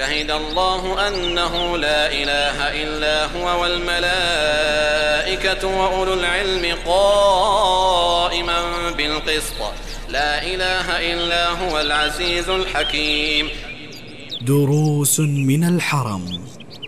شهد الله أنه لا إله إلا هو والملائكة وأولو العلم قائما بالقسط لا إله إلا هو العزيز الحكيم. دروس من الحرم.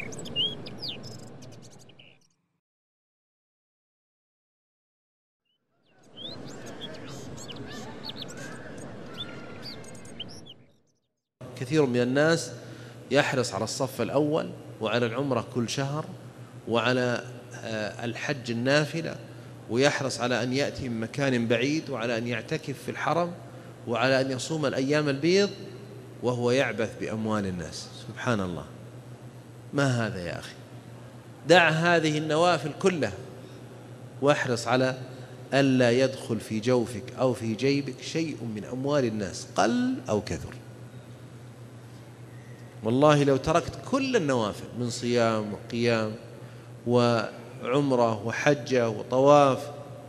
كثير من الناس يحرص على الصف الأول وعلى العمرة كل شهر وعلى الحج النافلة، ويحرص على أن يأتي من مكان بعيد وعلى أن يعتكف في الحرم وعلى أن يصوم الأيام البيض وهو يعبث بأموال الناس. سبحان الله، ما هذا يا أخي؟ دع هذه النوافل كلها واحرص على ألا يدخل في جوفك أو في جيبك شيء من أموال الناس قل أو كثر. والله لو تركت كل النوافل من صيام وقيام وعمرة وحجة وطواف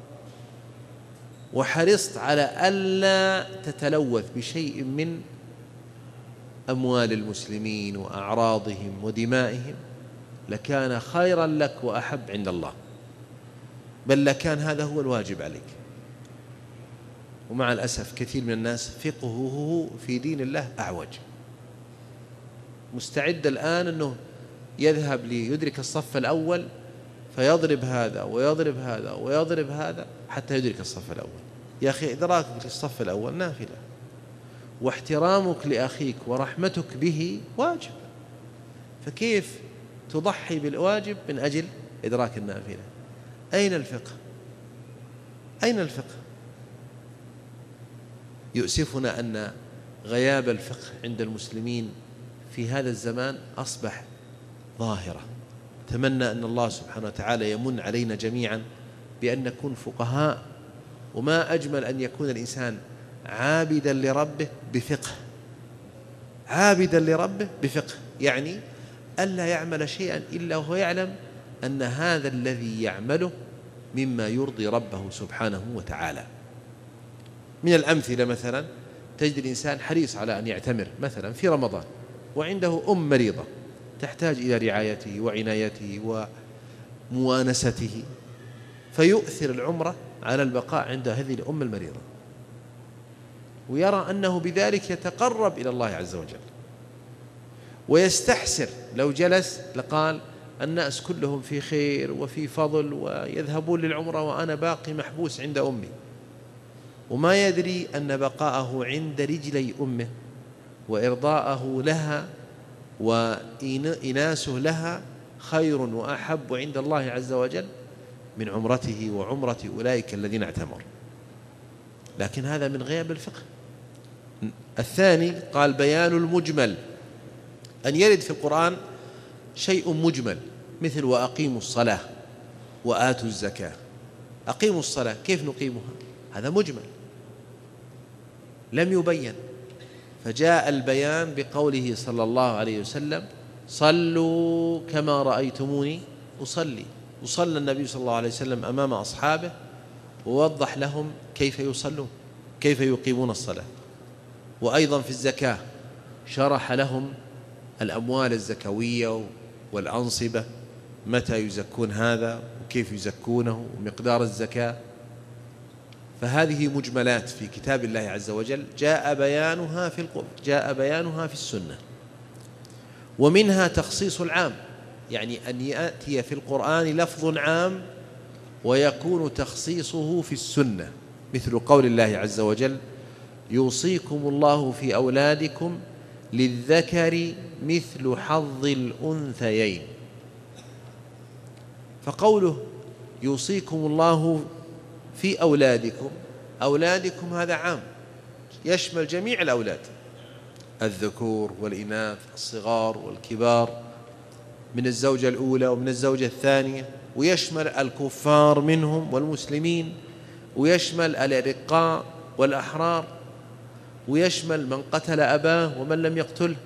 وحرصت على ألا تتلوث بشيء من أموال المسلمين وأعراضهم ودمائهم لكان خيرا لك وأحب عند الله، بل لكان هذا هو الواجب عليك. ومع الأسف كثير من الناس فقهه في دين الله أعوج، مستعد الآن أنه يذهب ليدرك الصف الأول فيضرب هذا ويضرب هذا ويضرب هذا حتى يدرك الصف الأول. يا أخي إدراكك للصف الأول نافلة، واحترامك لأخيك ورحمتك به واجب، فكيف تضحي بالواجب من أجل إدراك النافلة؟ أين الفقه؟ أين الفقه؟ يؤسفنا أن غياب الفقه عند المسلمين في هذا الزمان أصبح ظاهرة. أتمنى أن الله سبحانه وتعالى يمن علينا جميعا بأن نكون فقهاء، وما أجمل أن يكون الإنسان عابدا لربه بفقه، عابدا لربه بفقه، يعني ألا يعمل شيئا إلا وهو يعلم أن هذا الذي يعمله مما يرضي ربه سبحانه وتعالى. من الأمثلة مثلا تجد الإنسان حريص على أن يعتمر مثلا في رمضان وعنده مريضة تحتاج إلى رعايته وعنايته وموانسته، فيؤثر العمرة على البقاء عند هذه الأم المريضة، ويرى أنه بذلك يتقرب إلى الله عز وجل، ويستحسر لو جلس لقال الناس كلهم في خير وفي فضل ويذهبون للعمرة وأنا باقي محبوس عند أمي، وما يدري أن بقاءه عند رجلي أمه وإرضاءه لها وإناسه لها خير وأحب عند الله عز وجل من عمرته وعمرة أولئك الذين اعتمروا. لكن هذا من غياب الفقه. الثاني قال بيان المجمل، أن يرد في القرآن شيء مجمل مثل وأقيموا الصلاة وآتوا الزكاة. أقيموا الصلاة كيف نقيمها؟ هذا مجمل لم يبين، فجاء البيان بقوله صلى الله عليه وسلم صلوا كما رأيتموني أصلي. وصلى النبي صلى الله عليه وسلم أمام أصحابه ووضح لهم كيف يصلون، كيف يقيمون الصلاة. وأيضا في الزكاة شرح لهم الأموال الزكوية والأنصبة، متى يزكون هذا وكيف يزكونه ومقدار الزكاة. فهذه مجملات في كتاب الله عز وجل جاء بيانها في السنة. ومنها تخصيص العام، يعني أن يأتي في القرآن لفظ عام ويكون تخصيصه في السنة، مثل قول الله عز وجل يوصيكم الله في أولادكم للذكر مثل حظ الأنثيين. فقوله يوصيكم الله في أولادكم هذا عام يشمل جميع الأولاد، الذكور والإناث، الصغار والكبار، من الزوجة الأولى ومن الزوجة الثانية، ويشمل الكفار منهم والمسلمين، ويشمل الأرقاء والأحرار، ويشمل من قتل أباه ومن لم يقتله.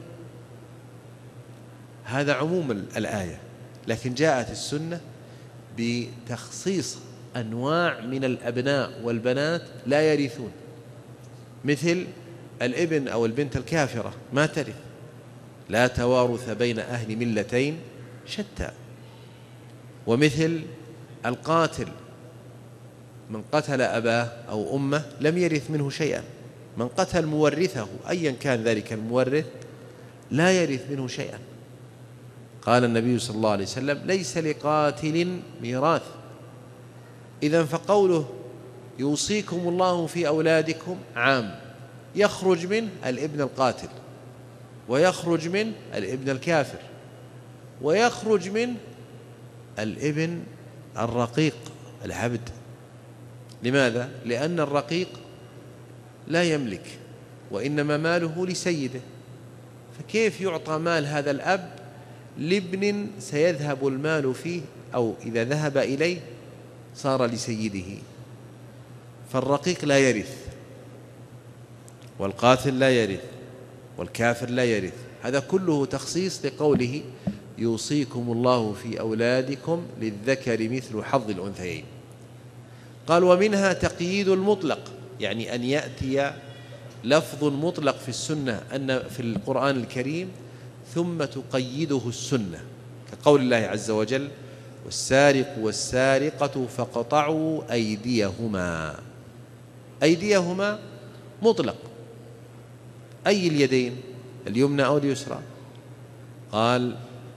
هذا عموم الآية، لكن جاءت السنة بتخصيص أنواع من الأبناء والبنات لا يرثون، مثل الابن أو البنت الكافرة ما ترث، لا توارث بين أهل ملتين شتى. ومثل القاتل، من قتل أباه أو أمه لم يرث منه شيئا، من قتل مورثه أيا كان ذلك المورث لا يرث منه شيئا. قال النبي صلى الله عليه وسلم: ليس لقاتل ميراث. إذن فقوله يوصيكم الله في أولادكم عام، يخرج منه الابن القاتل، ويخرج منه الابن الكافر، ويخرج منه الابن الرقيق العبد. لماذا؟ لأن الرقيق لا يملك، وإنما ماله لسيده، فكيف يعطى مال هذا الأب لابن سيذهب المال فيه، أو إذا ذهب إليه صار لسيده؟ فالرقيق لا يرث، والقاتل لا يرث، والكافر لا يرث. هذا كله تخصيص لقوله يوصيكم الله في أولادكم للذكر مثل حظ الأنثيين. قال: ومنها تقييد المطلق، يعني أن يأتي لفظ مطلق في السنة، أن في القرآن الكريم ثم تقيده السنة، كقول الله عز وجل: والسارق والسارقة فاقطعوا أيديهما. أيديهما مطلق، أي اليدين، اليمنى أو اليسرى؟ قال: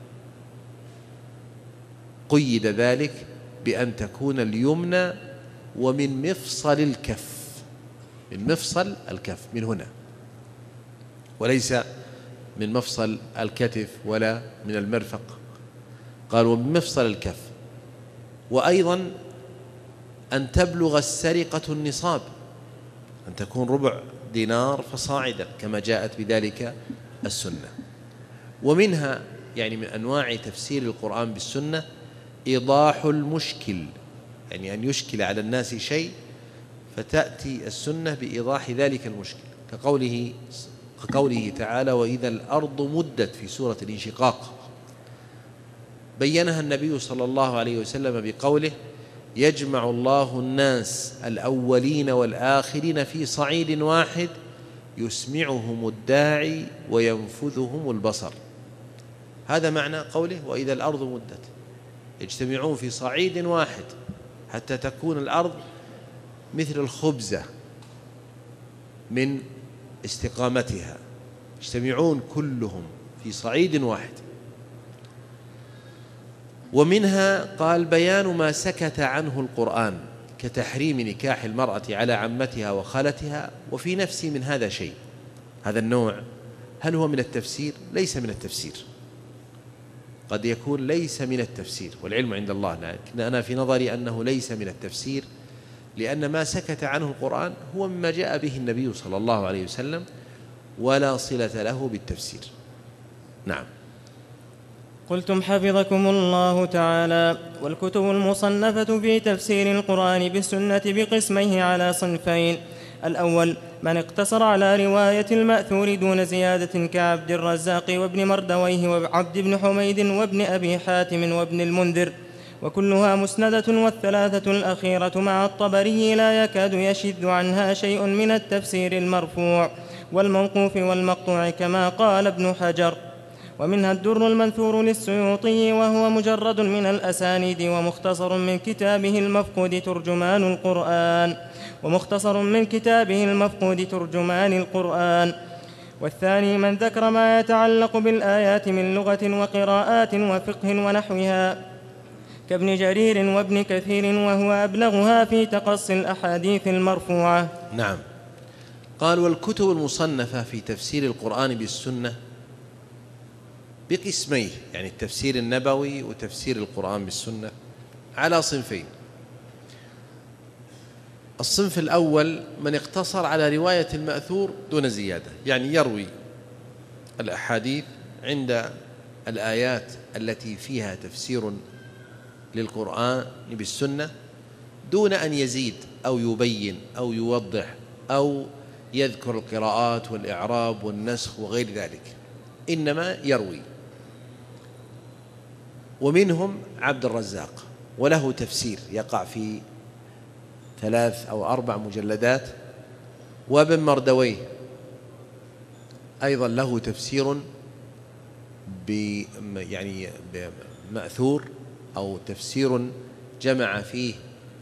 قيد ذلك بأن تكون اليمنى ومن مفصل الكف، من مفصل الكف، من هنا، وليس من مفصل الكتف ولا من المرفق. قال: ومن مفصل الكف. وأيضا أن تبلغ السرقة النصاب، أن تكون ربع دينار فصاعدا، كما جاءت بذلك السنة. ومنها يعني من أنواع تفسير القرآن بالسنة إيضاح المشكل، يعني أن يشكل على الناس شيء فتأتي السنة بإيضاح ذلك المشكل، كقوله تعالى: وإذا الأرض مدت في سورة الانشقاق، بينها النبي صلى الله عليه وسلم بقوله: يجمع الله الناس الأولين والآخرين في صعيد واحد يسمعهم الداعي وينفذهم البصر. هذا معنى قوله: وإذا الأرض مدت، يجتمعون في صعيد واحد حتى تكون الأرض مثل الخبزة من استقامتها، يجتمعون كلهم في صعيد واحد. ومنها قال: بيان ما سكت عنه القرآن، كتحريم نكاح المرأة على عمتها وخالتها، وفي نفسي من هذا شيء. هذا النوع هل هو من التفسير؟ ليس من التفسير، قد يكون ليس من التفسير والعلم عند الله، لكن أنا في نظري أنه ليس من التفسير، لأن ما سكت عنه القرآن هو مما جاء به النبي صلى الله عليه وسلم، ولا صلة له بالتفسير. نعم. قلتم حفظكم الله تعالى: والكتب المصنفة في تفسير القرآن بالسنة بقسميه على صنفين: الأول من اقتصر على رواية المأثور دون زيادة، كعبد الرزاق وابن مردويه وعبد بن حميد وابن أبي حاتم وابن المنذر، وكلها مسندة، والثلاثة الأخيرة مع الطبري لا يكاد يشذ عنها شيء من التفسير المرفوع والموقوف والمقطوع، كما قال ابن حجر. ومنها الدر المنثور للسيوطي، وهو مجرد من الأسانيد، ومختصر من كتابه المفقود ترجمان القرآن. والثاني من ذكر ما يتعلق بالآيات من لغة وقراءات وفقه ونحوها، كابن جرير وابن كثير، وهو أبلغها في تقصي الأحاديث المرفوعة. نعم. قال: والكتب المصنفة في تفسير القرآن بالسنة بقسميه، يعني التفسير النبوي وتفسير القرآن بالسنة، على صنفين. الصنف الأول من اقتصر على رواية المأثور دون زيادة، يعني يروي الأحاديث عند الآيات التي فيها تفسير للقرآن بالسنة دون أن يزيد أو يبين أو يوضح أو يذكر القراءات والإعراب والنسخ وغير ذلك، إنما يروي. ومنهم عبد الرزاق، وله تفسير يقع في 3 أو 4 مجلدات، وابن مردويه أيضا له تفسير يعني بمأثور أو تفسير جمع فيه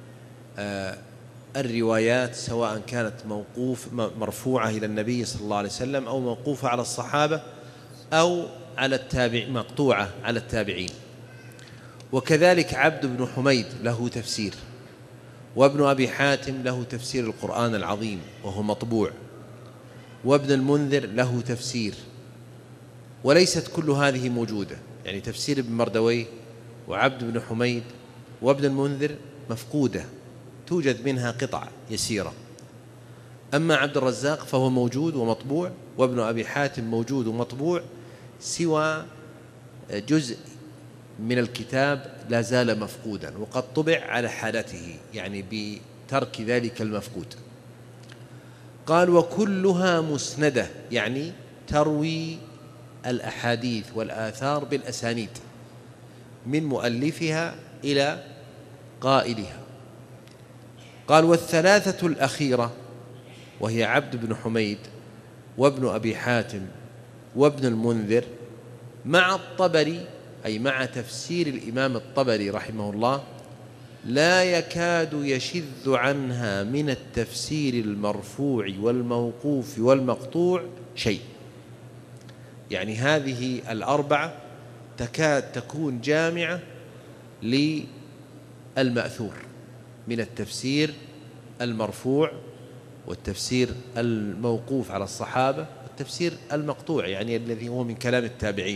الروايات سواء كانت مرفوعة إلى النبي صلى الله عليه وسلم أو موقوفة على الصحابة أو على مقطوعة على التابعين. وكذلك عبد بن حميد له تفسير، وابن أبي حاتم له تفسير القرآن العظيم وهو مطبوع، وابن المنذر له تفسير، وليست كل هذه موجودة. يعني تفسير ابن مردويه وعبد بن حميد وابن المنذر مفقودة، توجد منها قطع يسيرة. أما عبد الرزاق فهو موجود ومطبوع، وابن أبي حاتم موجود ومطبوع، سوى جزء من الكتاب لا زال مفقودا وقد طبع على حالته، يعني بترك ذلك المفقود. قال وكلها مسندة، يعني تروي الأحاديث والآثار بالأسانيد من مؤلفها إلى قائلها. قال والثلاثة الأخيرة وهي عبد بن حميد وابن أبي حاتم وابن المنذر مع الطبري، أي مع تفسير الإمام الطبري رحمه الله، لا يكاد يشذ عنها من التفسير المرفوع والموقوف والمقطوع شيء. يعني هذه الأربعة تكاد تكون جامعة للمأثور من التفسير المرفوع والتفسير الموقوف على الصحابة والتفسير المقطوع، يعني الذي هو من كلام التابعين.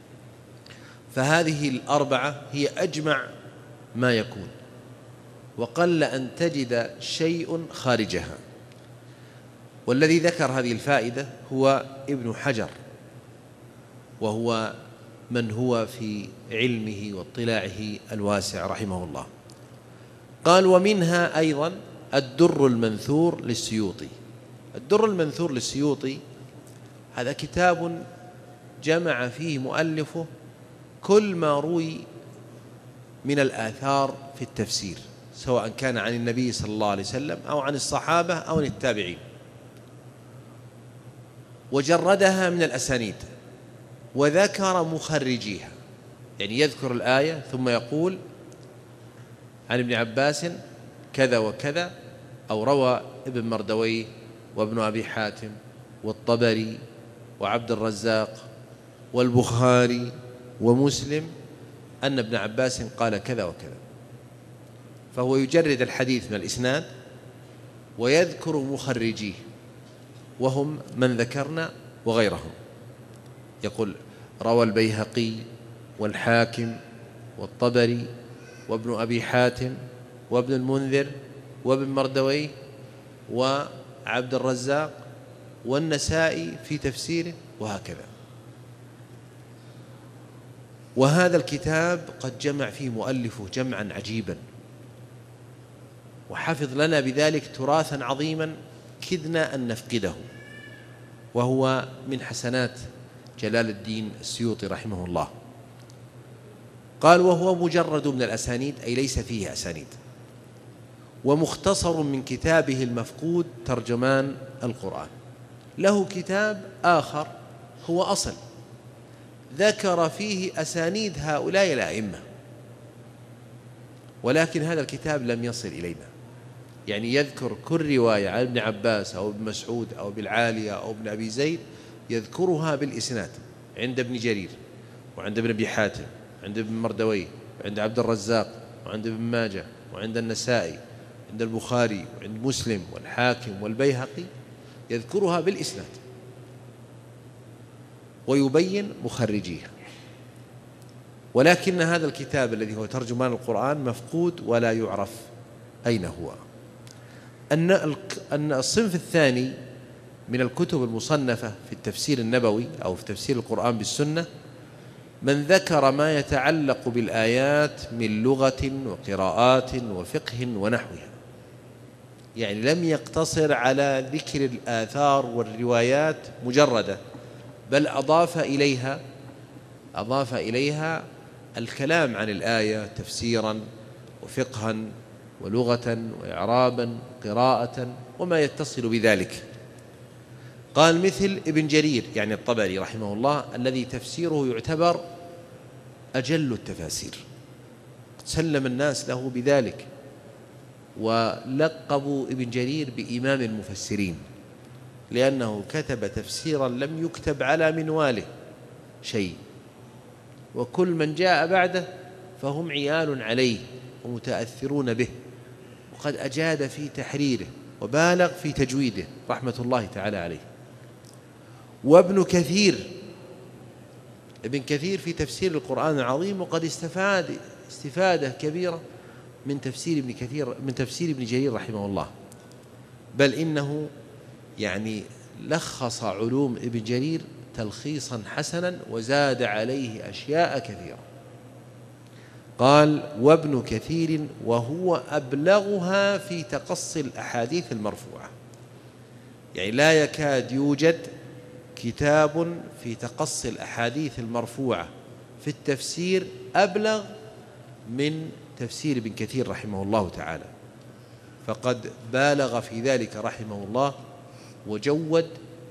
فهذه الأربعة هي أجمع ما يكون، وقل أن تجد شيء خارجها. والذي ذكر هذه الفائدة هو ابن حجر، وهو من هو في علمه واطلاعه الواسع رحمه الله. قال ومنها أيضا الدر المنثور للسيوطي. الدر المنثور للسيوطي هذا كتاب جمع فيه مؤلفه كل ما روي من الآثار في التفسير، سواء كان عن النبي صلى الله عليه وسلم أو عن الصحابة أو عن التابعين، وجردها من الأسانيد وذكر مخرجيها. يعني يذكر الآية ثم يقول عن ابن عباس كذا وكذا، أو روى ابن مردويه وابن أبي حاتم والطبري وعبد الرزاق والبخاري ومسلم أن ابن عباس قال كذا وكذا. فهو يجرد الحديث من الإسناد ويذكر مخرجيه وهم من ذكرنا وغيرهم. يقول روى البيهقي والحاكم والطبري وابن أبي حاتم وابن المنذر وابن مردويه وعبد الرزاق والنسائي في تفسيره، وهكذا. وهذا الكتاب قد جمع فيه مؤلفه جمعا عجيبا، وحفظ لنا بذلك تراثا عظيما كدنا أن نفقده، وهو من حسنات جلال الدين السيوطي رحمه الله. قال وهو مجرد من الأسانيد، أي ليس فيه أسانيد، ومختصر من كتابه المفقود ترجمان القرآن. له كتاب آخر هو أصل ذكر فيه أسانيد هؤلاء الأئمة، ولكن هذا الكتاب لم يصل إلينا. يعني يذكر كل رواية عن ابن عباس أو ابن مسعود أو ابن العالية أو ابن أبي زيد يذكرها بالإسناد عند ابن جرير وعند ابن أبي حاتم وعند ابن مردويه وعند عبد الرزاق وعند ابن ماجه وعند النسائي عند البخاري وعند مسلم والحاكم والبيهقي، يذكرها بالإسناد ويبين مخرجيها. ولكن هذا الكتاب الذي هو ترجمان القرآن مفقود ولا يعرف أين هو. أن الصنف الثاني من الكتب المصنفة في التفسير النبوي أو في تفسير القرآن بالسنة من ذكر ما يتعلق بالآيات من لغة وقراءات وفقه ونحوها، يعني لم يقتصر على ذكر الآثار والروايات مجردة، بل أضاف إليها الكلام عن الآية تفسيرا وفقها ولغة وإعرابا قراءة وما يتصل بذلك. قال مثل ابن جرير يعني الطبري رحمه الله الذي تفسيره يعتبر أجل التفاسير، سلم الناس له بذلك، ولقبوا ابن جرير بإمام المفسرين لأنه كتب تفسيرا لم يكتب على منواله شيء، وكل من جاء بعده فهم عيال عليه ومتأثرون به، وقد أجاد في تحريره وبالغ في تجويده رحمة الله تعالى عليه. وابن كثير، ابن كثير في تفسير القرآن العظيم وقد استفاد استفادة كبيرة من تفسير ابن جرير رحمه الله، بل إنه يعني لخص علوم ابن جرير تلخيصا حسنا وزاد عليه أشياء كثيرة. قال وابن كثير وهو أبلغها في تقصي الأحاديث المرفوعة، يعني لا يكاد يوجد كتاب في تقصي الأحاديث المرفوعة في التفسير أبلغ من تفسير ابن كثير رحمه الله تعالى، فقد بالغ في ذلك رحمه الله وجود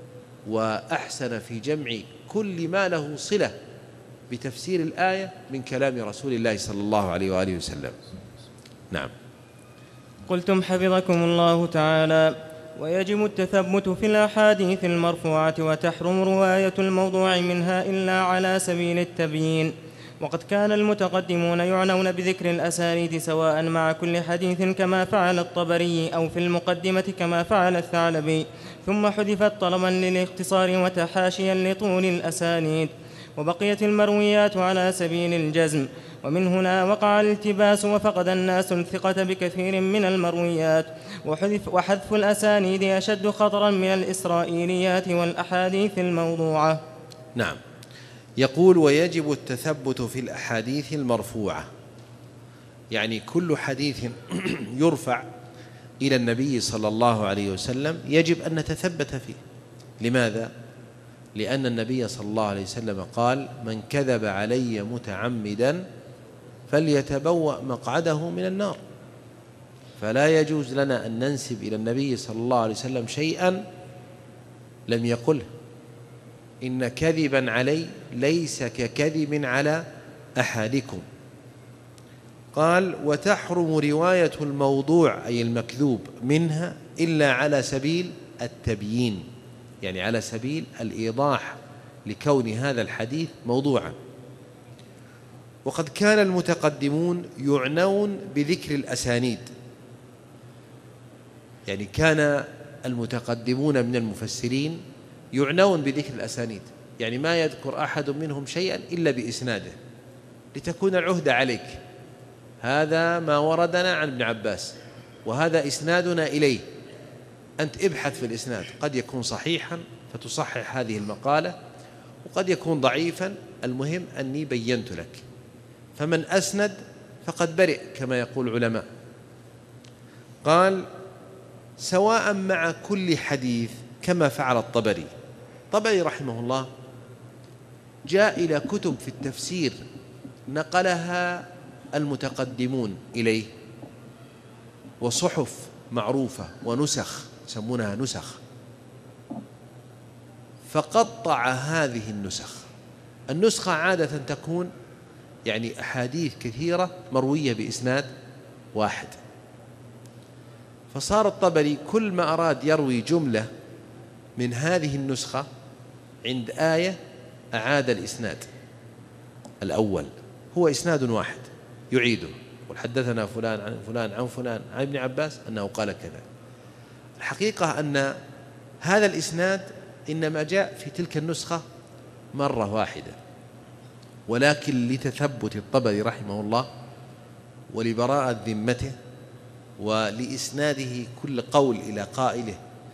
وأحسن في جمع كل ما له صلة بتفسير الآية من كلام رسول الله صلى الله عليه وآله وسلم. نعم. قلتم حفظكم الله تعالى: ويجب التثبت في الأحاديث المرفوعة وتحرم رواية الموضوع منها إلا على سبيل التبيين. وقد كان المتقدمون يعنون بذكر الأسانيد سواء مع كل حديث كما فعل الطبري أو في المقدمة كما فعل الثعلبي، ثم حذفت طلبا للاختصار وتحاشيا لطول الأسانيد، وبقيت المرويات على سبيل الجزم. ومن هنا وقع الالتباس وفقد الناس الثقة بكثير من المرويات، وحذف الأسانيد أشد خطرا من الإسرائيليات والأحاديث الموضوعة. نعم. يقول ويجب التثبت في الأحاديث المرفوعة، يعني كل حديث يرفع إلى النبي صلى الله عليه وسلم يجب أن نتثبت فيه. لماذا؟ لأن النبي صلى الله عليه وسلم قال: من كذب علي متعمدا فليتبوأ مقعده من النار. فلا يجوز لنا أن ننسب إلى النبي صلى الله عليه وسلم شيئا لم يقله. إن كذبا علي ليس ككذب على أحدكم. قال: وتحرم رواية الموضوع أي المكذوب منها إلا على سبيل التبيين، يعني على سبيل الإيضاح لكون هذا الحديث موضوعا. وقد كان المتقدمون يعنون بذكر الأسانيد، يعني كان المتقدمون من المفسرين يعنون بذكر الأسانيد، يعني ما يذكر أحد منهم شيئا إلا بإسناده لتكون العهدة عليك، هذا ما وردنا عن ابن عباس وهذا إسنادنا إليه، أنت ابحث في الإسناد، قد يكون صحيحا فتصحح هذه المقالة وقد يكون ضعيفا، المهم أني بينت لك. فمن أسند فقد برئ كما يقول العلماء. قال: سواء مع كل حديث كما فعل الطبري. الطبري رحمه الله جاء إلى كتب في التفسير نقلها المتقدمون إليه، وصحف معروفة ونسخ يسمونها نسخ، فقطع هذه النسخة عادة تكون يعني أحاديث كثيرة مروية بإسناد واحد، فصار الطبري كل ما أراد يروي جملة من هذه النسخة عند آية أعاد الإسناد الأول، هو إسناد واحد يعيده، وحدثنا فلان عن فلان عن فلان عن ابن عباس أنه قال كذا. الحقيقة أن هذا الإسناد إنما جاء في تلك النسخة مرة واحدة، ولكن لتثبت الطبري رحمه الله ولبراءة ذمته ولإسناده كل قول إلى قائله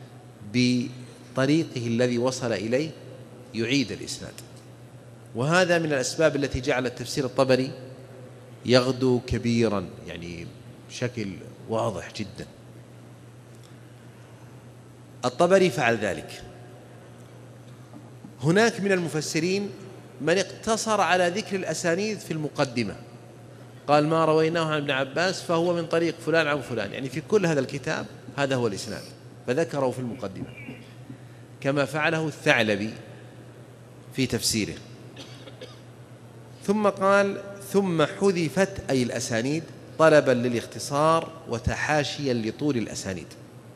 بطريقه الذي وصل إليه يعيد الإسناد. وهذا من الأسباب التي جعلت تفسير الطبري يغدو كبيرا، يعني بشكل واضح جدا. الطبري فعل ذلك. هناك من المفسرين من اقتصر على ذكر الأسانيد في المقدمة، قال: ما رويناه عن ابن عباس فهو من طريق فلان عن فلان، يعني في كل هذا الكتاب هذا هو الإسناد، فذكره في المقدمة. كما فعله الثعلبي في تفسيره. ثم قال ثم حذفت أي الأسانيد طلبا للاختصار وتحاشيا لطول الأسانيد.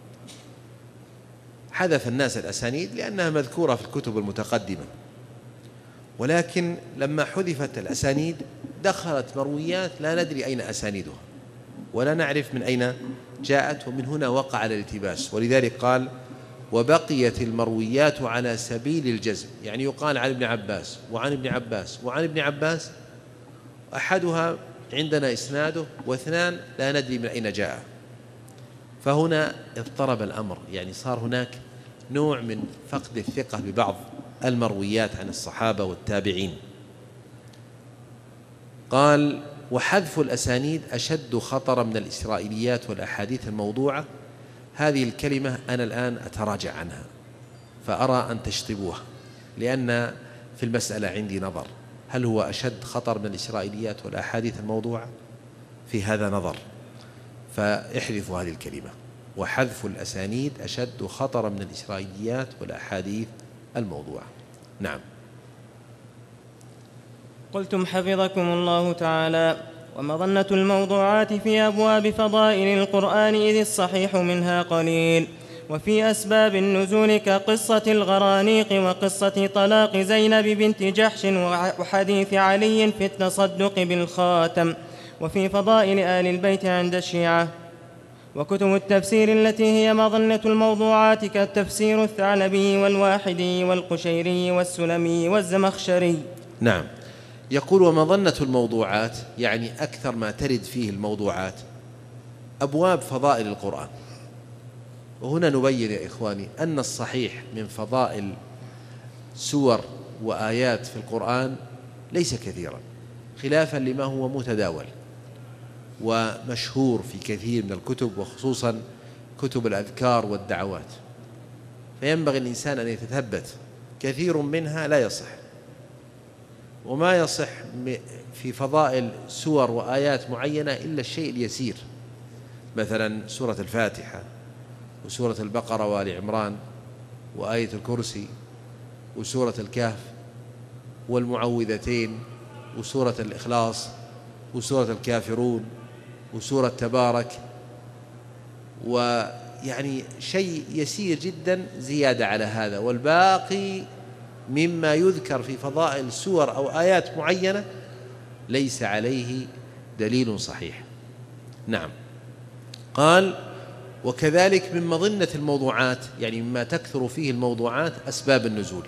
حذف الناس الأسانيد لأنها مذكورة في الكتب المتقدمة، ولكن لما حذفت الأسانيد دخلت مرويات لا ندري أين أسانيدها ولا نعرف من أين جاءت، ومن هنا وقع الالتباس. ولذلك قال وبقيت المرويات على سبيل الجزم، يعني يقال عن ابن عباس وعن ابن عباس وعن ابن عباس، أحدها عندنا إسناده واثنان لا ندري من أين جاء. فهنا اضطرب الأمر، يعني صار هناك نوع من فقد الثقة ببعض المرويات عن الصحابة والتابعين. قال وحذف الأسانيد أشد خطرا من الإسرائيليات والأحاديث الموضوعة. هذه الكلمة أنا الآن أتراجع عنها، فأرى أن تشطبوها، لأن في المسألة عندي نظر، هل هو أشد خطر من الإسرائيليات والأحاديث الموضوعة؟ في هذا نظر، فاحذفوا هذه الكلمة. وحذف الأسانيد أشد خطرا من الإسرائيليات والأحاديث الموضوعة. نعم. قلتم حفظكم الله تعالى: ومظنة الموضوعات في أبواب فضائل القرآن إذ الصحيح منها قليل، وفي أسباب النزول كقصة الغرانيق وقصة طلاق زينب بنت جحش وحديث علي في التصدق بالخاتم، وفي فضائل آل البيت عند الشيعة. وكتب التفسير التي هي مظنة الموضوعات كالتفسير الثعلبي والواحدي والقشيري والسلمي والزمخشري. نعم. يقول ومظنة الموضوعات، يعني أكثر ما ترد فيه الموضوعات أبواب فضائل القرآن. وهنا نبين يا إخواني أن الصحيح من فضائل سور وآيات في القرآن ليس كثيرا، خلافا لما هو متداول ومشهور في كثير من الكتب، وخصوصا كتب الأذكار والدعوات. فينبغي الإنسان أن يتثبت، كثير منها لا يصح، وما يصح في فضائل سور وآيات معينة إلا الشيء اليسير، مثلا سورة الفاتحة وسورة البقرة وآل عمران وآية الكرسي وسورة الكهف والمعوذتين وسورة الإخلاص وسورة الكافرون وسورة تبارك، ويعني شيء يسير جدا زيادة على هذا، والباقي مما يذكر في فضائل سور أو آيات معينة ليس عليه دليل صحيح. نعم. قال وكذلك من مظنة الموضوعات، يعني مما تكثر فيه الموضوعات، أسباب النزول.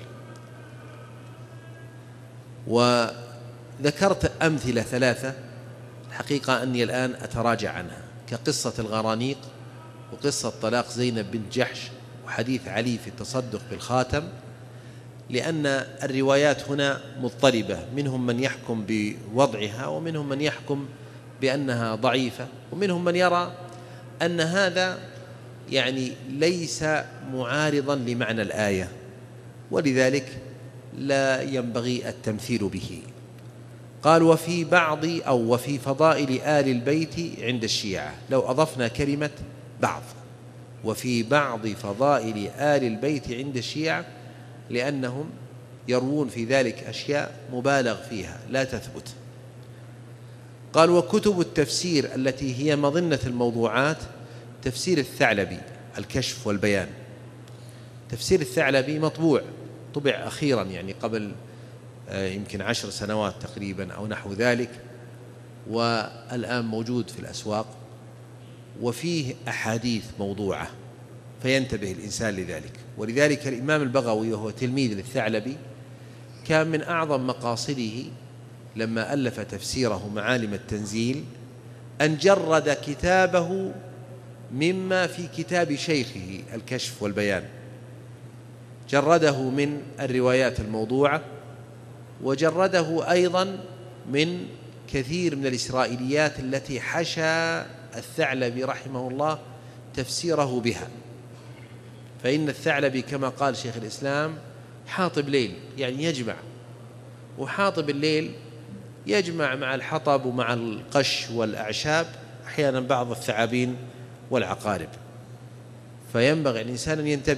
وذكرت أمثلة 3 الحقيقة أني الآن أتراجع عنها، كقصة الغرانيق وقصة طلاق زينب بنت جحش وحديث علي في التصدق بالخاتم، لأن الروايات هنا مضطربة، منهم من يحكم بوضعها ومنهم من يحكم بأنها ضعيفة ومنهم من يرى أن هذا يعني ليس معارضا لمعنى الآية، ولذلك لا ينبغي التمثيل به. قال وفي بعض أو وفي فضائل آل البيت عند الشيعة، لو أضفنا كلمة بعض، وفي بعض فضائل آل البيت عند الشيعة، لأنهم يروون في ذلك أشياء مبالغ فيها لا تثبت. قال وكتب التفسير التي هي مظنة الموضوعات تفسير الثعلبي الكشف والبيان. تفسير الثعلبي مطبوع، طبع أخيرا يعني قبل يمكن 10 سنوات تقريبا أو نحو ذلك، والآن موجود في الأسواق، وفيه أحاديث موضوعة، فينتبه الإنسان لذلك. ولذلك الإمام البغوي وهو تلميذ للثعلبي كان من أعظم مقاصده لما ألف تفسيره معالم التنزيل أن جرد كتابه مما في كتاب شيخه الكشف والبيان، جرده من الروايات الموضوعة، وجرده أيضا من كثير من الإسرائيليات التي حشى الثعلبي رحمه الله تفسيره بها. فإن الثعلبي كما قال شيخ الإسلام حاطب ليل، يعني يجمع، وحاطب الليل يجمع مع الحطب ومع القش والأعشاب أحيانا بعض الثعابين والعقارب، فينبغي الإنسان أن ينتبه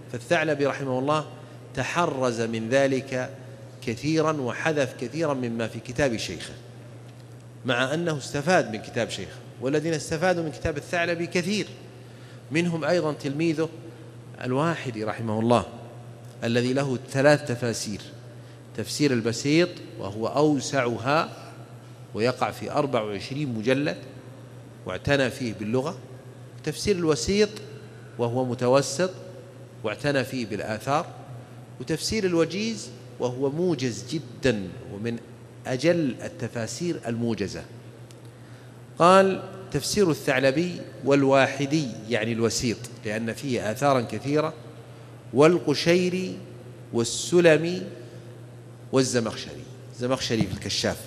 فالثعلبي رحمه الله تحرز من ذلك كثيرا وحذف كثيرا مما في كتاب شيخه، مع أنه استفاد من كتاب شيخه، والذين استفادوا من كتاب الثعلبي كثير، منهم أيضا تلميذه الواحدي رحمه الله الذي له 3 تفاسير: تفسير البسيط وهو أوسعها ويقع في 24 مجلد واعتنى فيه باللغة، تفسير الوسيط وهو متوسط واعتنى فيه بالآثار، وتفسير الوجيز وهو موجز جدا ومن أجل التفاسير الموجزة. قال: تفسير الثعلبي والواحدي يعني الوسيط لأن فيه آثارا كثيرة، والقشيري والسلمي والزمخشري، الزمخشري في الكشاف،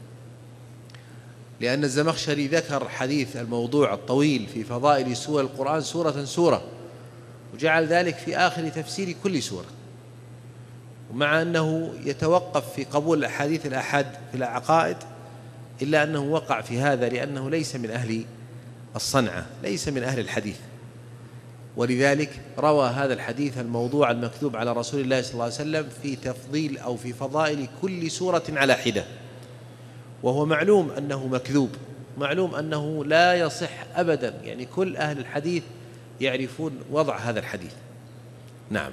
لأن الزمخشري ذكر حديث الموضوع الطويل في فضائل سور القرآن سورة سورة، وجعل ذلك في آخر تفسير كل سورة، ومع أنه يتوقف في قبول الأحاديث الأحاد في العقائد إلا أنه وقع في هذا لأنه ليس من أهل الصنعة، ليس من أهل الحديث، ولذلك روى هذا الحديث الموضوع المكذوب على رسول الله صلى الله عليه وسلم في تفضيل أو في فضائل كل سورة على حدة، وهو معلوم أنه مكذوب، معلوم أنه لا يصح أبدا، يعني كل أهل الحديث يعرفون وضع هذا الحديث. نعم.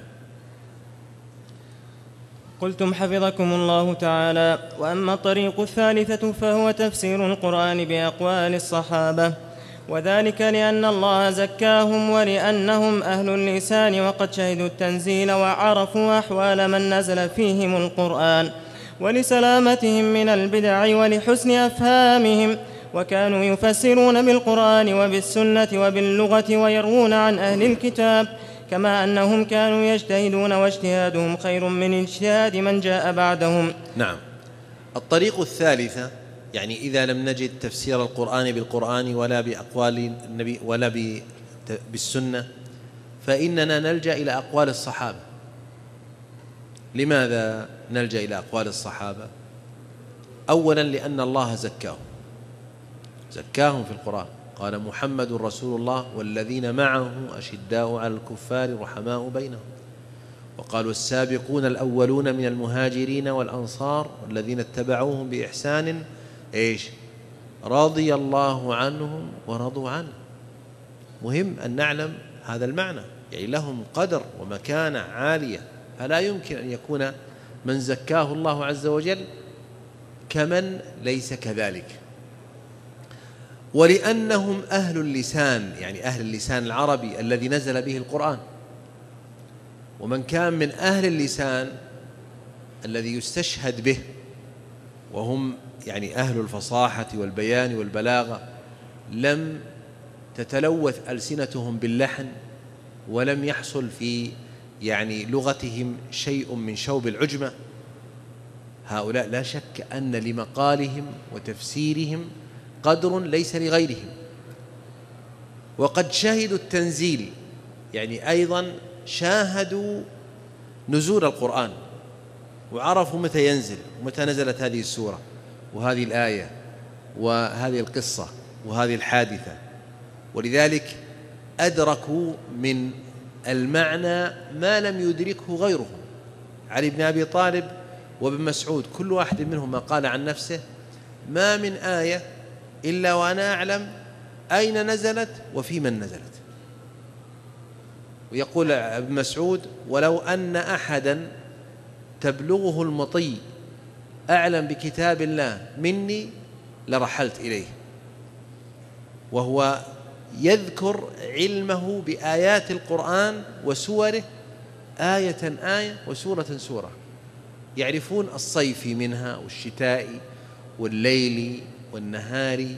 قلتم حفظكم الله تعالى: وأما الطريق الثالثة فهو تفسير القرآن بأقوال الصحابة، وذلك لأن الله زكاهم ولأنهم أهل اللسان وقد شهدوا التنزيل وعرفوا أحوال من نزل فيهم القرآن، ولسلامتهم من البدع ولحسن أفهامهم، وكانوا يفسرون بالقرآن وبالسنة وباللغة ويروون عن أهل الكتاب، كما أنهم كانوا يجتهدون واجتهادهم خير من اجتهاد من جاء بعدهم. نعم. الطريق الثالثة يعني إذا لم نجد تفسير القرآن بالقرآن ولا بأقوال النبي ولا بالسنة فإننا نلجأ إلى أقوال الصحابة. لماذا نلجأ إلى أقوال الصحابة؟ أولا لأن الله زكاهم في القرآن، قال: محمد رسول الله والذين معه أشداء على الكفار رحماء بينهم، وقالوا: السابقون الأولون من المهاجرين والأنصار والذين اتبعوهم بإحسان رضي الله عنهم ورضوا عنه. مهم أن نعلم هذا المعنى، يعني لهم قدر ومكانة عالية، فلا يمكن أن يكون من زكاه الله عز وجل كمن ليس كذلك. ولأنهم أهل اللسان، يعني أهل اللسان العربي الذي نزل به القرآن، ومن كان من أهل اللسان الذي يستشهد به وهم يعني أهل الفصاحة والبيان والبلاغة، لم تتلوث ألسنتهم باللحن ولم يحصل في يعني لغتهم شيء من شوب العجمة، هؤلاء لا شك أن لمقالهم وتفسيرهم قدر ليس لغيرهم. وقد شهدوا التنزيل، يعني أيضا شاهدوا نزول القرآن وعرفوا متى ينزل ومتى نزلت هذه السورة وهذه الآية وهذه القصة وهذه الحادثة، ولذلك أدركوا من المعنى ما لم يدركه غيرهم. علي بن أبي طالب وابن مسعود كل واحد منهم قال عن نفسه: ما من آية إلا وأنا أعلم أين نزلت وفي من نزلت. ويقول ابن مسعود: ولو أن أحدا تبلغه المطي أعلم بكتاب الله مني لرحلت إليه. وهو يذكر علمه بآيات القرآن وسوره آية آية وسورة سورة، يعرفون الصيفي منها والشتائي والليلي والنهاري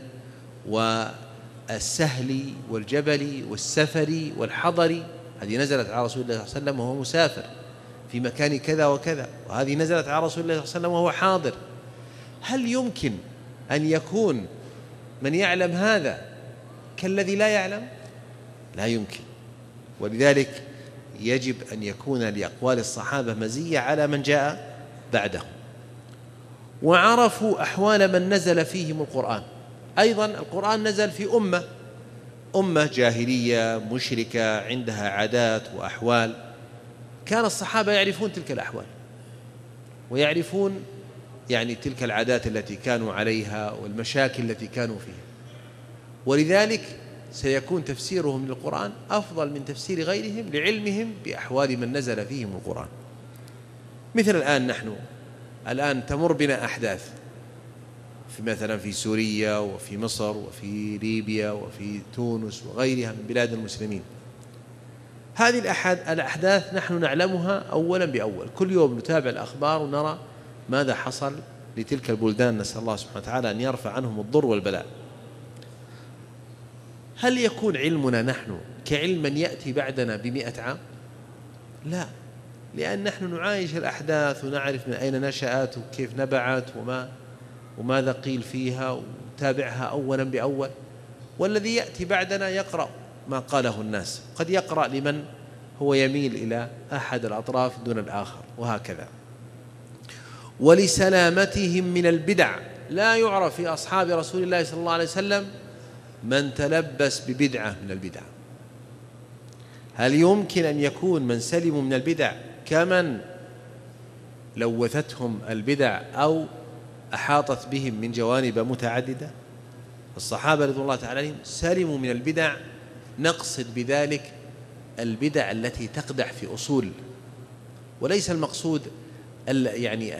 والسهلي والجبلي والسفري والحضري. هذه نزلت على رسول الله صلى الله عليه وسلم وهو مسافر في مكان كذا وكذا، وهذه نزلت على رسول الله صلى الله عليه وسلم وهو حاضر. هل يمكن أن يكون من يعلم هذا كالذي لا يعلم؟ لا يمكن. ولذلك يجب أن يكون لأقوال الصحابة مزية على من جاء بعدهم. وعرفوا أحوال من نزل فيهم القرآن. أيضا القرآن نزل في أمة جاهلية مشركة عندها عادات وأحوال، كان الصحابة يعرفون تلك الأحوال ويعرفون يعني تلك العادات التي كانوا عليها والمشاكل التي كانوا فيها، ولذلك سيكون تفسيرهم للقرآن أفضل من تفسير غيرهم لعلمهم بأحوال من نزل فيهم القرآن. مثل الآن نحن تمر بنا أحداث مثلا في سوريا وفي مصر وفي ليبيا وفي تونس وغيرها من بلاد المسلمين. هذه الأحداث نحن نعلمها أولا بأول، كل يوم نتابع الأخبار ونرى ماذا حصل لتلك البلدان، نسأل الله سبحانه وتعالى أن يرفع عنهم الضر والبلاء. هل يكون علمنا نحن كعلم من يأتي بعدنا ب100 عام؟ لا، لأن نحن نعايش الأحداث ونعرف من أين نشأت وكيف نبعت وماذا قيل فيها ونتابعها أولا بأول، والذي يأتي بعدنا يقرأ ما قاله الناس، قد يقرأ لمن هو يميل إلى أحد الأطراف دون الآخر وهكذا. ولسلامتهم من البدع، لا يعرف في أصحاب رسول الله صلى الله عليه وسلم من تلبس ببدعة من البدع. هل يمكن أن يكون من سلموا من البدع كمن لوثتهم البدع أو أحاطت بهم من جوانب متعددة؟ الصحابة رضي الله تعالى عنهم سلموا من البدع، نقصد بذلك البدع التي تقدح في أصول، وليس المقصود يعني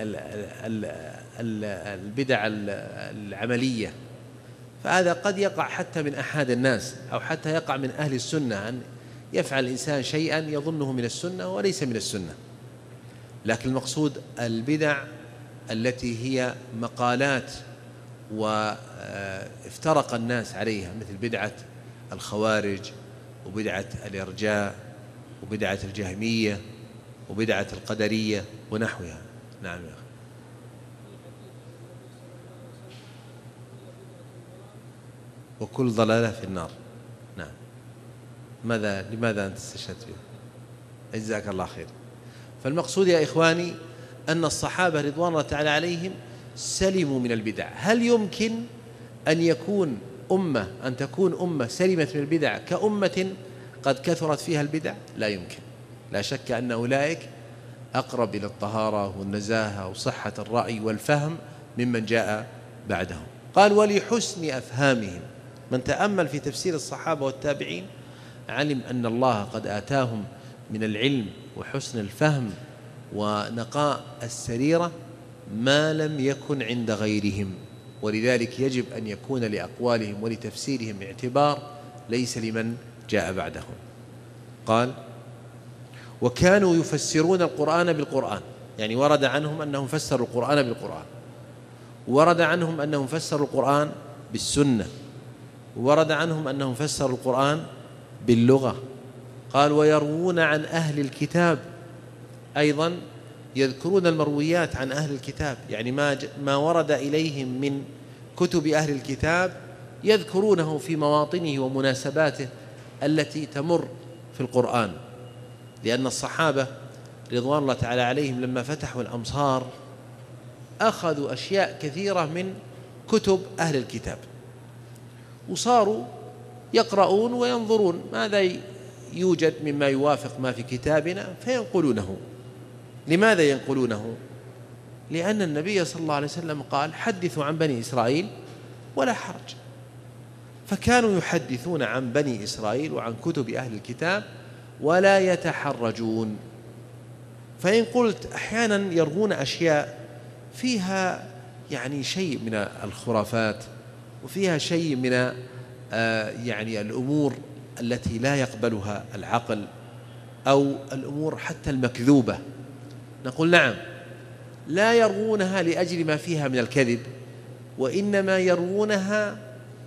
البدع العملية، فهذا قد يقع حتى من أحد الناس أو حتى يقع من أهل السنة، أن يفعل الإنسان شيئا يظنه من السنة وليس من السنة، لكن المقصود البدع التي هي مقالات وافترق الناس عليها، مثل بدعة الخوارج وبدعة الإرجاء وبدعة الجهمية وبدعة القدرية ونحوها. نعم يا أخي. وكل ضلالة في النار. نعم. لماذا أنت استشهدت به؟ جزاك الله خير. فالمقصود يا إخواني أن الصحابة رضوان الله تعالى عليهم سلموا من البدع. هل يمكن أن تكون أمة سلمت من البدع كأمة قد كثرت فيها البدع؟ لا يمكن. لا شك أن أولئك أقرب إلى الطهارة والنزاهة وصحة الرأي والفهم ممن جاء بعدهم. قال ولحسن أفهامهم، من تأمل في تفسير الصحابة والتابعين علم أن الله قد آتاهم من العلم وحسن الفهم ونقاء السريرة ما لم يكن عند غيرهم، ولذلك يجب أن يكون لأقوالهم ولتفسيرهم اعتبار ليس لمن جاء بعدهم. قال وكانوا يفسرون القرآن بالقرآن، يعني ورد عنهم أنهم فسروا القرآن بالقرآن، ورد عنهم أنهم فسروا القرآن بالسنة، ورد عنهم أنهم فسروا القرآن باللغة. قال ويروون عن أهل الكتاب، أيضا يذكرون المرويات عن أهل الكتاب، يعني ما ورد إليهم من كتب أهل الكتاب يذكرونه في مواطنه ومناسباته التي تمر في القرآن، لأن الصحابة رضوان الله تعالى عليهم لما فتحوا الأمصار أخذوا أشياء كثيرة من كتب أهل الكتاب، وصاروا يقرؤون وينظرون ماذا يوجد مما يوافق ما في كتابنا فينقلونه. لماذا ينقلونه؟ لأن النبي صلى الله عليه وسلم قال حدثوا عن بني إسرائيل ولا حرج، فكانوا يحدثون عن بني إسرائيل وعن كتب أهل الكتاب ولا يتحرجون. فإن قلت أحيانا يروون أشياء فيها يعني شيء من الخرافات وفيها شيء من يعني الأمور التي لا يقبلها العقل أو الأمور حتى المكذوبة، نقول نعم، لا يروونها لأجل ما فيها من الكذب، وإنما يروونها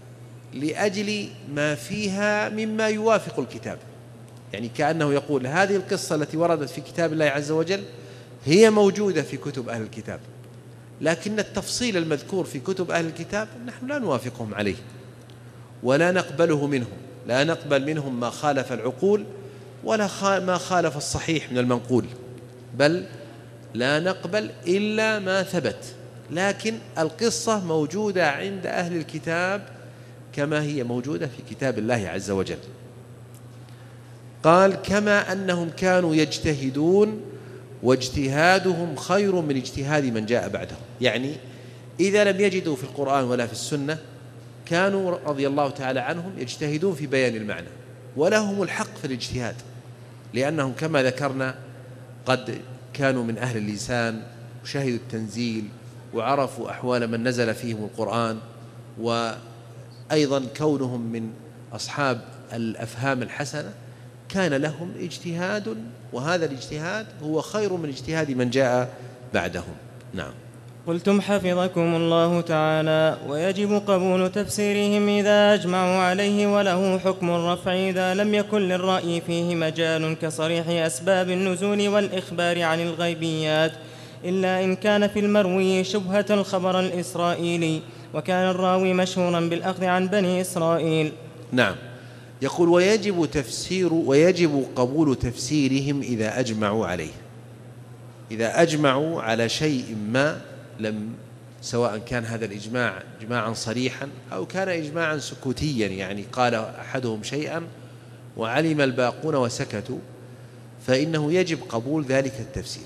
لأجل ما فيها مما يوافق الكتاب. يعني كأنه يقول هذه القصة التي وردت في كتاب الله عز وجل هي موجودة في كتب أهل الكتاب، لكن التفصيل المذكور في كتب أهل الكتاب نحن لا نوافقهم عليه ولا نقبله منهم، لا نقبل منهم ما خالف العقول ولا ما خالف الصحيح من المنقول، بل لا نقبل إلا ما ثبت. لكن القصة موجودة عند أهل الكتاب كما هي موجودة في كتاب الله عز وجل. قال كما أنهم كانوا يجتهدون واجتهادهم خير من اجتهاد من جاء بعدهم. يعني إذا لم يجدوا في القرآن ولا في السنة كانوا رضي الله تعالى عنهم يجتهدون في بيان المعنى، ولهم الحق في الاجتهاد، لأنهم كما ذكرنا قد كانوا من أهل اللسان وشهدوا التنزيل وعرفوا أحوال من نزل فيهم القرآن، وأيضا كونهم من أصحاب الأفهام الحسنة كان لهم اجتهاد، وهذا الاجتهاد هو خير من اجتهاد من جاء بعدهم. نعم. قلتم حفظكم الله تعالى: ويجب قبول تفسيرهم إذا أجمعوا عليه، وله حكم الرفع إذا لم يكن للرأي فيه مجال كصريح أسباب النزول والإخبار عن الغيبيات، إلا إن كان في المروي شبهة الخبر الإسرائيلي، وكان الراوي مشهورا بالأخذ عن بني إسرائيل. نعم. يقول ويجب قبول تفسيرهم إذا أجمعوا عليه، إذا أجمعوا على شيء ما، سواء كان هذا الإجماع إجماعا صريحا أو كان إجماعا سكوتيا، يعني قال أحدهم شيئا وعلم الباقون وسكتوا، فإنه يجب قبول ذلك التفسير.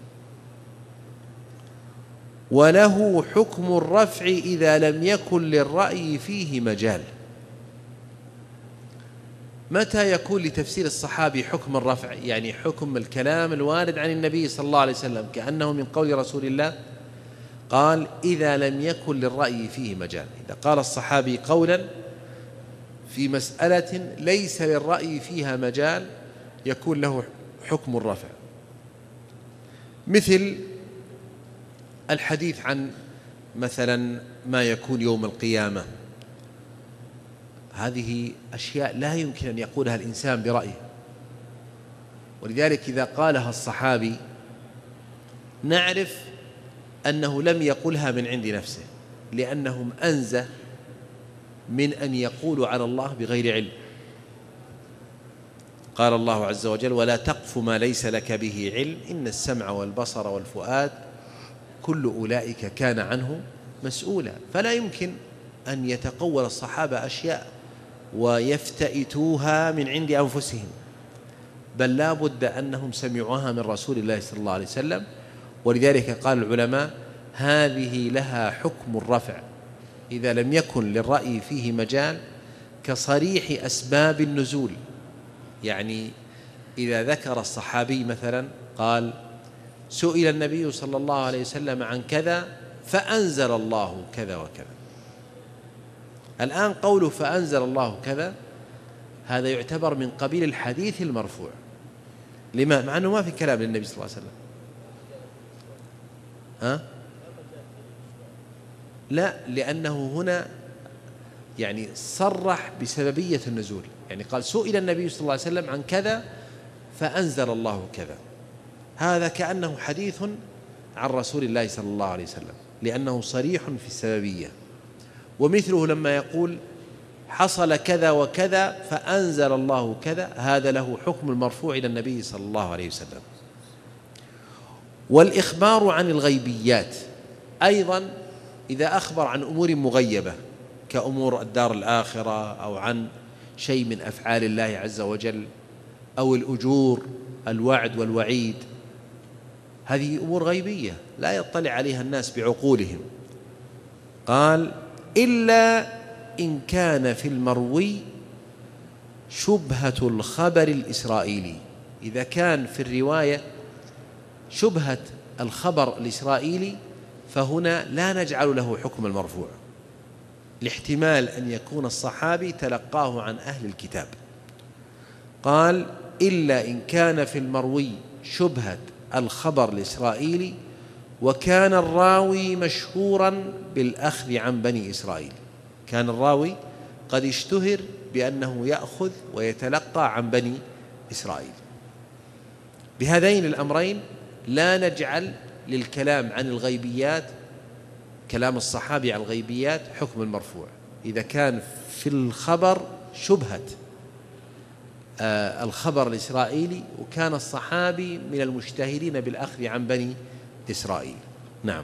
وله حكم الرفع إذا لم يكن للرأي فيه مجال. متى يكون لتفسير الصحابي حكم الرفع؟ يعني حكم الكلام الوارد عن النبي صلى الله عليه وسلم، كأنه من قول رسول الله، قال إذا لم يكن للرأي فيه مجال. إذا قال الصحابي قولا في مسألة ليس للرأي فيها مجال يكون له حكم الرفع، مثل الحديث عن مثلا ما يكون يوم القيامة. هذه أشياء لا يمكن أن يقولها الإنسان برأيه، ولذلك إذا قالها الصحابي نعرف أنه لم يقلها من عند نفسه، لأنهم أنزه من أن يقولوا على الله بغير علم. قال الله عز وجل: ولا تقف ما ليس لك به علم إن السمع والبصر والفؤاد كل أولئك كان عنه مسؤولا. فلا يمكن أن يتقول الصحابة أشياء ويفتئتوها من عند أنفسهم، بل لا بد أنهم سمعوها من رسول الله صلى الله عليه وسلم. ولذلك قال العلماء: هذه لها حكم الرفع إذا لم يكن للرأي فيه مجال كصريح أسباب النزول. يعني إذا ذكر الصحابي مثلا قال: سئل النبي صلى الله عليه وسلم عن كذا فأنزل الله كذا وكذا. الآن قوله فأنزل الله كذا هذا يعتبر من قبيل الحديث المرفوع. لما؟ مع أنه ما في كلام للنبي صلى الله عليه وسلم. لا، لأنه هنا يعني صرح بسببية النزول، يعني قال: سئل النبي صلى الله عليه وسلم عن كذا فأنزل الله كذا. هذا كأنه حديث عن رسول الله صلى الله عليه وسلم، لأنه صريح في السببية. ومثله لما يقول: حصل كذا وكذا فأنزل الله كذا، هذا له حكم المرفوع إلى النبي صلى الله عليه وسلم. والإخبار عن الغيبيات أيضا إذا أخبر عن أمور مغيبة كأمور الدار الآخرة أو عن شيء من أفعال الله عز وجل أو الأجور، الوعد والوعيد، هذه أمور غيبية لا يطلع عليها الناس بعقولهم. قال: إلا إن كان في المروي شبهة الخبر الإسرائيلي. إذا كان في الرواية شبهة الخبر الإسرائيلي فهنا لا نجعل له حكم المرفوع، لاحتمال أن يكون الصحابي تلقاه عن أهل الكتاب. قال: إلا إن كان في المروي شبهة الخبر الإسرائيلي وكان الراوي مشهورا بالأخذ عن بني إسرائيل. كان الراوي قد اشتهر بأنه يأخذ ويتلقى عن بني إسرائيل. بهذين الأمرين لا نجعل للكلام عن الغيبيات، كلام الصحابي عن الغيبيات، حكم المرفوع إذا كان في الخبر شبهة الخبر الإسرائيلي وكان الصحابي من المشتهرين بالأخذ عن بني إسرائيل. نعم.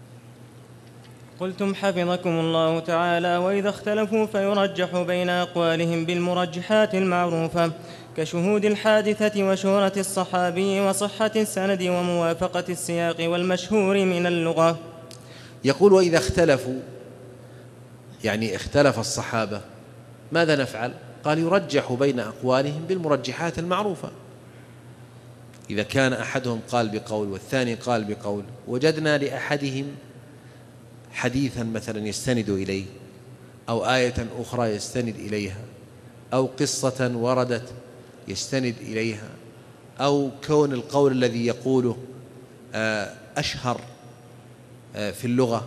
قلتم حفظكم الله تعالى: وإذا اختلفوا فيرجح بين أقوالهم بالمرجحات المعروفة، كشهود الحادثة وشهرة الصحابي وصحة السند وموافقة السياق والمشهور من اللغة. يقول: وإذا اختلفوا، يعني اختلف الصحابة، ماذا نفعل؟ قال: يرجح بين أقوالهم بالمرجحات المعروفة. إذا كان أحدهم قال بقول والثاني قال بقول، وجدنا لأحدهم حديثا مثلا يستند إليه، أو آية أخرى يستند إليها، أو قصة وردت يستند إليها، أو كون القول الذي يقوله أشهر في اللغة،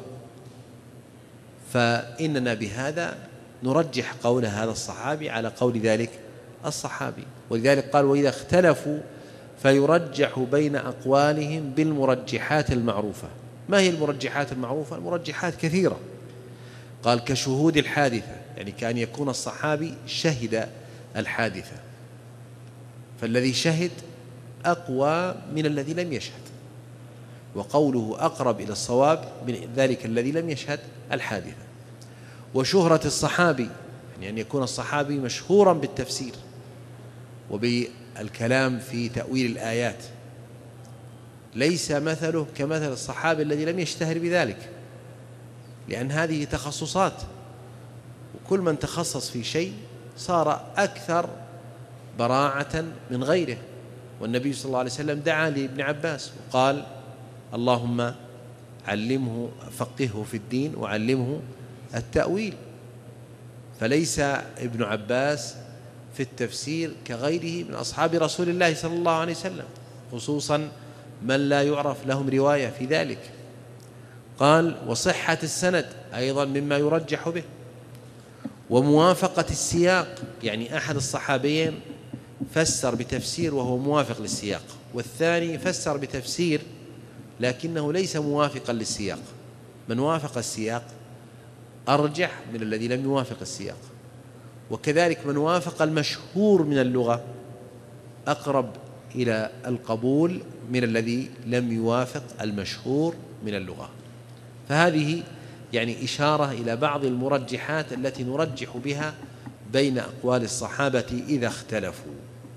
فإننا بهذا نرجح قول هذا الصحابي على قول ذلك الصحابي. ولذلك قال: وإذا اختلفوا فيرجح بين أقوالهم بالمرجحات المعروفة. ما هي المرجحات المعروفة؟ المرجحات كثيرة. قال: كشهود الحادثة، يعني كأن يكون الصحابي شهد الحادثة، فالذي شهد أقوى من الذي لم يشهد، وقوله أقرب إلى الصواب من ذلك الذي لم يشهد الحادثة. وشهرة الصحابي، يعني أن يكون الصحابي مشهورا بالتفسير وبالكلام في تأويل الآيات، ليس مثله كمثل الصحابي الذي لم يشتهر بذلك، لأن هذه تخصصات، وكل من تخصص في شيء صار أكثر براعة من غيره. والنبي صلى الله عليه وسلم دعا لابن عباس وقال: اللهم علمه فقهه في الدين وعلمه التأويل. فليس ابن عباس في التفسير كغيره من أصحاب رسول الله صلى الله عليه وسلم، خصوصا من لا يعرف لهم رواية في ذلك. قال: وصحة السند أيضا مما يرجح به، وموافقة السياق، يعني أحد الصحابيين فسر بتفسير وهو موافق للسياق، والثاني فسر بتفسير لكنه ليس موافقا للسياق. من وافق السياق أرجح من الذي لم يوافق السياق، وكذلك من وافق المشهور من اللغة أقرب إلى القبول من الذي لم يوافق المشهور من اللغة. فهذه يعني إشارة إلى بعض المرجحات التي نرجح بها بين أقوال الصحابة إذا اختلفوا.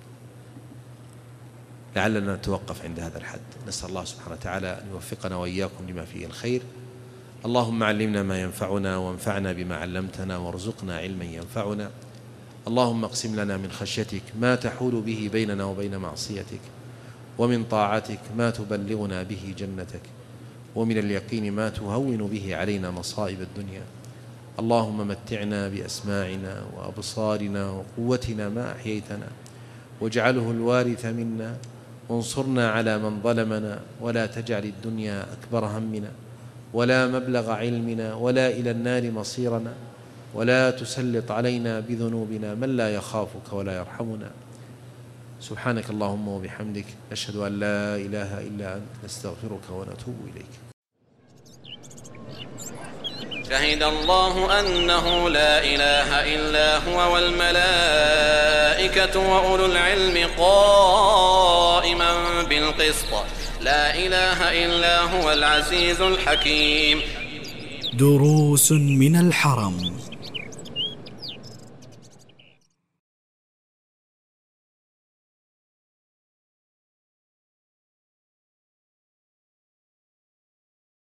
لعلنا نتوقف عند هذا الحد. نسأل الله سبحانه وتعالى أن يوفقنا وإياكم لما فيه الخير. اللهم علمنا ما ينفعنا وانفعنا بما علمتنا وارزقنا علما ينفعنا. اللهم اقسم لنا من خشيتك ما تحول به بيننا وبين معصيتك، ومن طاعتك ما تبلغنا به جنتك، ومن اليقين ما تهون به علينا مصائب الدنيا. اللهم متعنا بأسماعنا وأبصارنا وقوتنا ما أحييتنا، واجعله الوارث منا، وانصرنا على من ظلمنا، ولا تجعل الدنيا أكبر همنا ولا مبلغ علمنا ولا إلى النار مصيرنا، ولا تسلط علينا بذنوبنا من لا يخافك ولا يرحمنا. سبحانك اللهم وبحمدك، نشهد أن لا إله إلا أنت، نستغفرك ونتوب إليك. شهد الله أنه لا إله إلا هو والملائكة وأولو العلم قائما بالقسط، لا إله إلا هو العزيز الحكيم. دروس من الحرم.